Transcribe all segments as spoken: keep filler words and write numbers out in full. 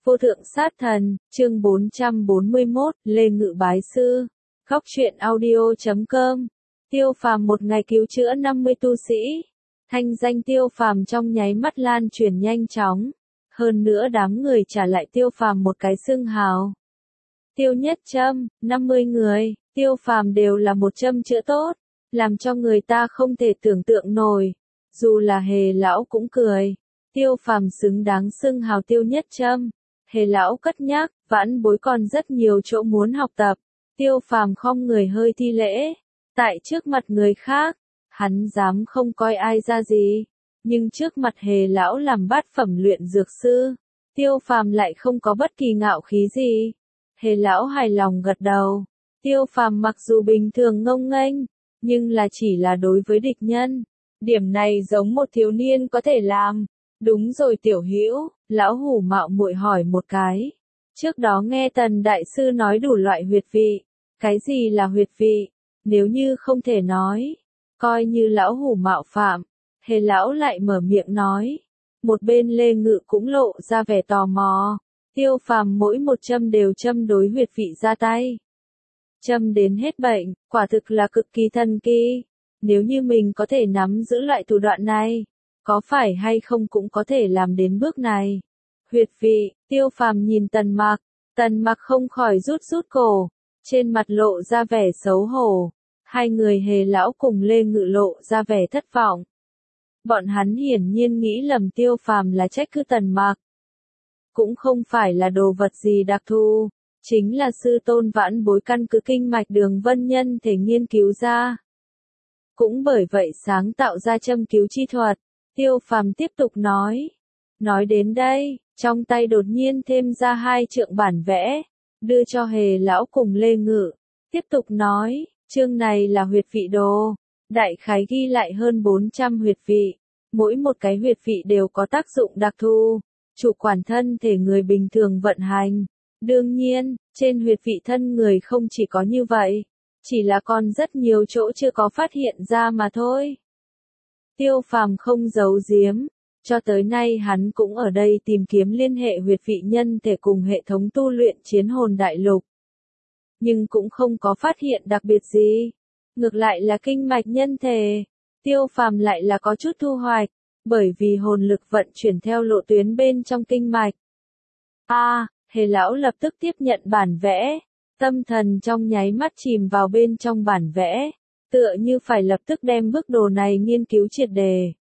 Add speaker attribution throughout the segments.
Speaker 1: Vô thượng sát thần, chương bốn trăm bốn mươi mốt, Lê Ngự bái sư. Góc truyện audio chấm com. Tiêu Phàm một ngày cứu chữa năm mươi tu sĩ. Thanh danh Tiêu Phàm trong nháy mắt lan truyền nhanh chóng. Hơn nữa đám người trả lại Tiêu Phàm một cái xưng hào. Tiêu Nhất Châm, năm mươi người, Tiêu Phàm đều là một châm chữa tốt, làm cho người ta không thể tưởng tượng nổi. Dù là Hề lão cũng cười. Tiêu Phàm xứng đáng xưng hào Tiêu Nhất Châm. Hề lão cất nhắc, vãn bối còn rất nhiều chỗ muốn học tập. Tiêu Phàm khom người hơi thi lễ. Tại trước mặt người khác, hắn dám không coi ai ra gì. Nhưng trước mặt Hề lão làm bát phẩm luyện dược sư, Tiêu Phàm lại không có bất kỳ ngạo khí gì. Hề lão hài lòng gật đầu. Tiêu Phàm mặc dù bình thường ngông nghênh, nhưng là chỉ là đối với địch nhân. Điểm này giống một thiếu niên có thể làm. Đúng rồi Tiểu Hữu, lão hủ mạo muội hỏi một cái. Trước đó nghe Tần đại sư nói đủ loại huyệt vị. Cái gì là huyệt vị? Nếu như không thể nói, coi như lão hủ mạo phạm. Hề lão lại mở miệng nói. Một bên Lê Ngự cũng lộ ra vẻ tò mò. Tiêu Phàm mỗi một châm đều châm đối huyệt vị ra tay. Châm đến hết bệnh, quả thực là cực kỳ thần kỳ. Nếu như mình có thể nắm giữ loại thủ đoạn này, có phải hay không cũng có thể làm đến bước này. Huyệt vị, Tiêu Phàm nhìn Tần Mặc, Tần Mặc không khỏi rút rút cổ, trên mặt lộ ra vẻ xấu hổ. Hai người Hề lão cùng Lê Ngự lộ ra vẻ thất vọng. Bọn hắn hiển nhiên nghĩ lầm Tiêu Phàm là trách cứ Tần Mặc. Cũng không phải là đồ vật gì đặc thù, chính là sư tôn vãn bối căn cứ kinh mạch đường vân nhân thể nghiên cứu ra. Cũng bởi vậy sáng tạo ra châm cứu chi thuật. Tiêu Phàm tiếp tục nói. Nói đến đây, trong tay đột nhiên thêm ra hai trượng bản vẽ, đưa cho Hề lão cùng Lê Ngự. Tiếp tục nói, chương này là huyệt vị đồ. Đại khái ghi lại hơn bốn trăm huyệt vị. Mỗi một cái huyệt vị đều có tác dụng đặc thù, chủ quản thân thể người bình thường vận hành. Đương nhiên, trên huyệt vị thân người không chỉ có như vậy, chỉ là còn rất nhiều chỗ chưa có phát hiện ra mà thôi. Tiêu Phàm không giấu giếm, cho tới nay hắn cũng ở đây tìm kiếm liên hệ huyệt vị nhân thể cùng hệ thống tu luyện chiến hồn đại lục. Nhưng cũng không có phát hiện đặc biệt gì. Ngược lại là kinh mạch nhân thể, Tiêu Phàm lại là có chút thu hoạch, bởi vì hồn lực vận chuyển theo lộ tuyến bên trong kinh mạch. A, à, Hề lão lập tức tiếp nhận bản vẽ, tâm thần trong nháy mắt chìm vào bên trong bản vẽ. Tựa như phải lập tức đem bức đồ này nghiên cứu triệt đề.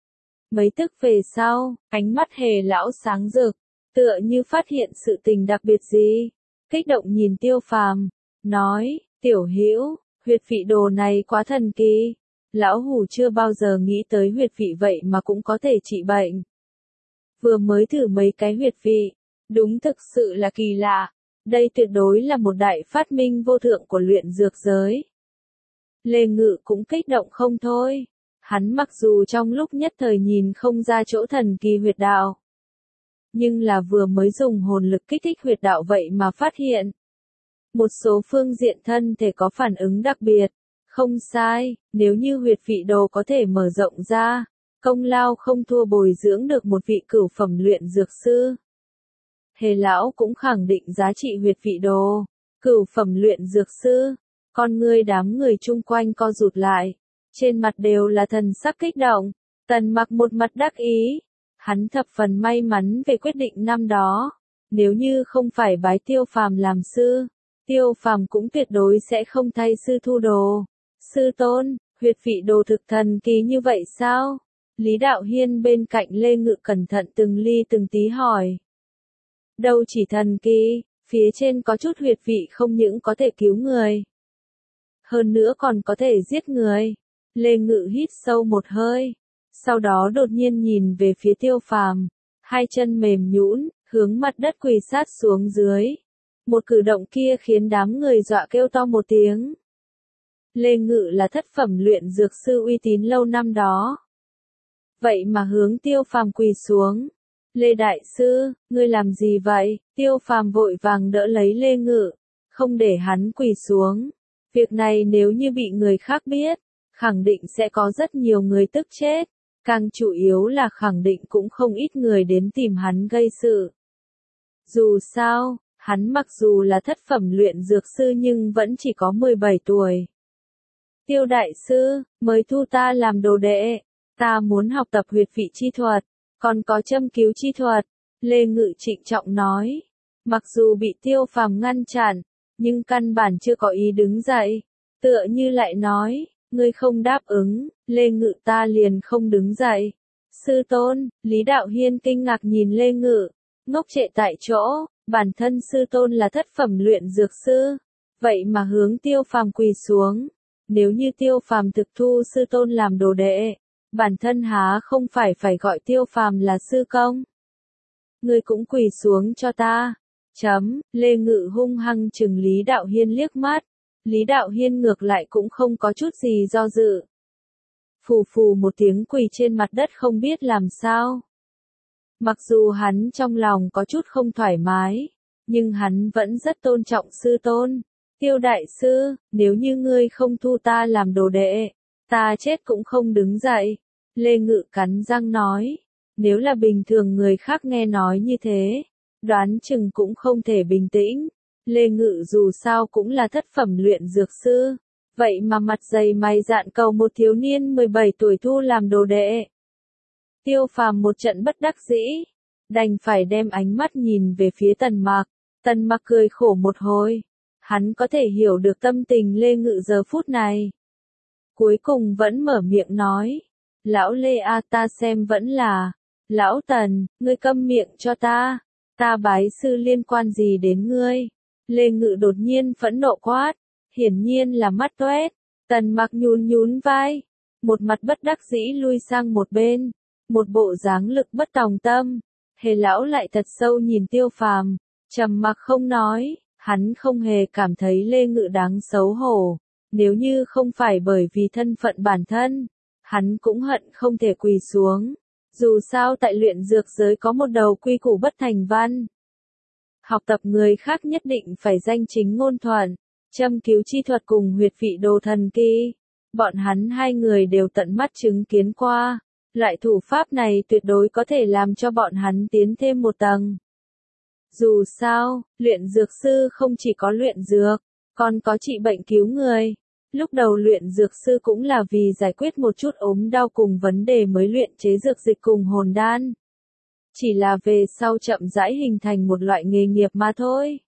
Speaker 1: Mấy tức về sau, ánh mắt Hề lão sáng rực, tựa như phát hiện sự tình đặc biệt gì. Kích động nhìn Tiêu Phàm, nói, Tiểu Hữu, huyệt vị đồ này quá thần kỳ. Lão hủ chưa bao giờ nghĩ tới huyệt vị vậy mà cũng có thể trị bệnh. Vừa mới thử mấy cái huyệt vị, đúng thực sự là kỳ lạ. Đây tuyệt đối là một đại phát minh vô thượng của luyện dược giới. Lê Ngự cũng kích động không thôi. Hắn mặc dù trong lúc nhất thời nhìn không ra chỗ thần kỳ huyệt đạo, nhưng là vừa mới dùng hồn lực kích thích huyệt đạo vậy mà phát hiện. Một số phương diện thân thể có phản ứng đặc biệt. Không sai, nếu như huyệt vị đồ có thể mở rộng ra, công lao không thua bồi dưỡng được một vị cửu phẩm luyện dược sư. Hề lão cũng khẳng định giá trị huyệt vị đồ, cửu phẩm luyện dược sư. Con ngươi đám người chung quanh co rụt lại, trên mặt đều là thần sắc kích động. Tần Mặc một mặt đắc ý, hắn thập phần may mắn về quyết định năm đó. Nếu như không phải bái Tiêu Phàm làm sư, Tiêu Phàm cũng tuyệt đối sẽ không thay sư thu đồ. Sư tôn, huyệt vị đồ thực thần kỳ như vậy sao? Lý Đạo Hiên bên cạnh Lê Ngự cẩn thận từng ly từng tí hỏi. Đâu chỉ thần kỳ, phía trên có chút huyệt vị không những có thể cứu người, hơn nữa còn có thể giết người. Lê Ngự hít sâu một hơi, sau đó đột nhiên nhìn về phía Tiêu Phàm, hai chân mềm nhũn, hướng mặt đất quỳ sát xuống dưới. Một cử động kia khiến đám người dọa kêu to một tiếng. Lê Ngự là thất phẩm luyện dược sư uy tín lâu năm đó. Vậy mà hướng Tiêu Phàm quỳ xuống. Lê Đại Sư, ngươi làm gì vậy? Tiêu Phàm vội vàng đỡ lấy Lê Ngự, không để hắn quỳ xuống. Việc này nếu như bị người khác biết, khẳng định sẽ có rất nhiều người tức chết. Càng chủ yếu là khẳng định cũng không ít người đến tìm hắn gây sự. Dù sao, hắn mặc dù là thất phẩm luyện dược sư nhưng vẫn chỉ có mười bảy tuổi. Tiêu đại sư, mới thu ta làm đồ đệ, ta muốn học tập huyệt vị chi thuật, còn có châm cứu chi thuật, Lê Ngự trịnh trọng nói. Mặc dù bị Tiêu Phàm ngăn chặn, nhưng căn bản chưa có ý đứng dậy, tựa như lại nói, ngươi không đáp ứng, Lê Ngự ta liền không đứng dậy. Sư tôn, Lý Đạo Hiên kinh ngạc nhìn Lê Ngự, ngốc trệ tại chỗ, bản thân sư tôn là thất phẩm luyện dược sư, vậy mà hướng Tiêu Phàm quỳ xuống. Nếu như Tiêu Phàm thực thu sư tôn làm đồ đệ, bản thân há không phải phải gọi Tiêu Phàm là sư công. Ngươi cũng quỳ xuống cho ta. Chấm, Lê Ngự hung hăng chừng Lý Đạo Hiên liếc mắt. Lý Đạo Hiên ngược lại cũng không có chút gì do dự. Phù phù một tiếng quỳ trên mặt đất không biết làm sao. Mặc dù hắn trong lòng có chút không thoải mái, nhưng hắn vẫn rất tôn trọng sư tôn. Tiêu đại sư, nếu như ngươi không thu ta làm đồ đệ, ta chết cũng không đứng dậy. Lê Ngự cắn răng nói, nếu là bình thường người khác nghe nói như thế, đoán chừng cũng không thể bình tĩnh. Lê Ngự dù sao cũng là thất phẩm luyện dược sư, vậy mà mặt dày mày dạn cầu một thiếu niên mười bảy tuổi thu làm đồ đệ. Tiêu Phàm một trận bất đắc dĩ, đành phải đem ánh mắt nhìn về phía Tần Mặc. Tần Mặc cười khổ một hồi, hắn có thể hiểu được tâm tình Lê Ngự giờ phút này. Cuối cùng vẫn mở miệng nói, lão Lê a ta xem vẫn là, lão Tần, ngươi câm miệng cho ta, ta bái sư liên quan gì đến ngươi. Lê Ngự đột nhiên phẫn nộ quát, hiển nhiên là mắt toét. Tần Mặc nhún nhún vai, một mặt bất đắc dĩ lui sang một bên, một bộ dáng lực bất tòng tâm. Hề lão lại thật sâu nhìn Tiêu Phàm, trầm mặc không nói, hắn không hề cảm thấy Lê Ngự đáng xấu hổ. Nếu như không phải bởi vì thân phận bản thân, hắn cũng hận không thể quỳ xuống. Dù sao tại luyện dược giới có một đầu quy củ bất thành văn. Học tập người khác nhất định phải danh chính ngôn thuận, châm cứu chi thuật cùng huyệt vị đồ thần kỳ. Bọn hắn hai người đều tận mắt chứng kiến qua, loại thủ pháp này tuyệt đối có thể làm cho bọn hắn tiến thêm một tầng. Dù sao, luyện dược sư không chỉ có luyện dược, còn có trị bệnh cứu người. Lúc đầu luyện dược sư cũng là vì giải quyết một chút ốm đau cùng vấn đề mới luyện chế dược dịch cùng hồn đan. Chỉ là về sau chậm rãi hình thành một loại nghề nghiệp mà thôi.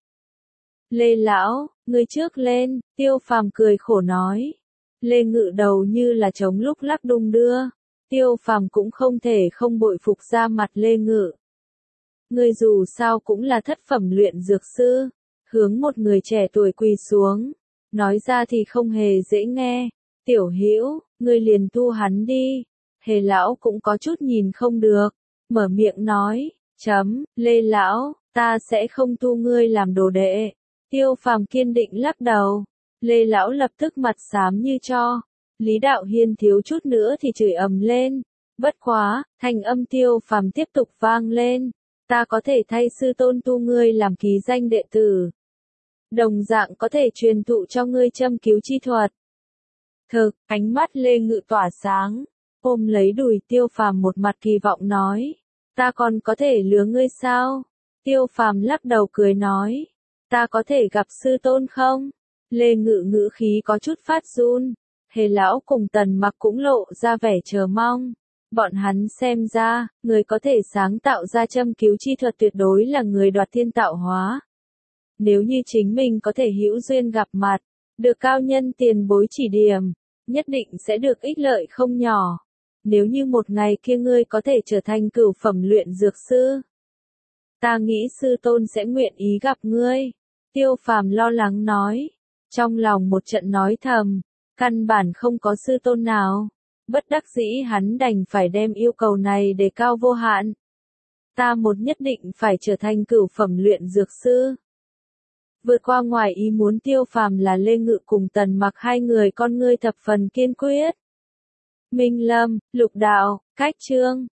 Speaker 1: Lê lão, ngươi trước lên, Tiêu Phàm cười khổ nói. Lê Ngự đầu như là trống lúc lắc đung đưa. Tiêu Phàm cũng không thể không bội phục ra mặt Lê Ngự. Ngươi dù sao cũng là thất phẩm luyện dược sư, hướng một người trẻ tuổi quỳ xuống, nói ra thì không hề dễ nghe. Tiểu Hữu, ngươi liền thu hắn đi. Hề lão cũng có chút nhìn không được, mở miệng nói, chấm, Lê lão, ta sẽ không thu ngươi làm đồ đệ. Tiêu Phàm kiên định lắc đầu. Lê lão lập tức mặt xám như tro. Lý Đạo Hiên thiếu chút nữa thì chửi ầm lên. Bất quá, thanh âm Tiêu Phàm tiếp tục vang lên. Ta có thể thay sư tôn tu ngươi làm ký danh đệ tử. Đồng dạng có thể truyền thụ cho ngươi châm cứu chi thuật. Thực, ánh mắt Lê Ngự tỏa sáng, ôm lấy đùi Tiêu Phàm một mặt kỳ vọng nói. Ta còn có thể lừa ngươi sao? Tiêu Phàm lắc đầu cười nói. Ta có thể gặp sư tôn không? Lê Ngự ngữ khí có chút phát run. Hề lão cùng Tần Mặc cũng lộ ra vẻ chờ mong. Bọn hắn xem ra, người có thể sáng tạo ra châm cứu chi thuật tuyệt đối là người đoạt thiên tạo hóa. Nếu như chính mình có thể hữu duyên gặp mặt, được cao nhân tiền bối chỉ điểm, nhất định sẽ được ích lợi không nhỏ. Nếu như một ngày kia ngươi có thể trở thành cửu phẩm luyện dược sư, ta nghĩ sư tôn sẽ nguyện ý gặp ngươi. Tiêu Phàm lo lắng nói, trong lòng một trận nói thầm, căn bản không có sư tôn nào. Bất đắc dĩ hắn đành phải đem yêu cầu này đề cao vô hạn. Ta một nhất định phải trở thành cửu phẩm luyện dược sư. Vượt qua ngoài ý muốn Tiêu Phàm là Lê Ngự cùng Tần Mặc hai người con ngươi thập phần kiên quyết. Minh Lâm, Lục Đạo, Cách Chương.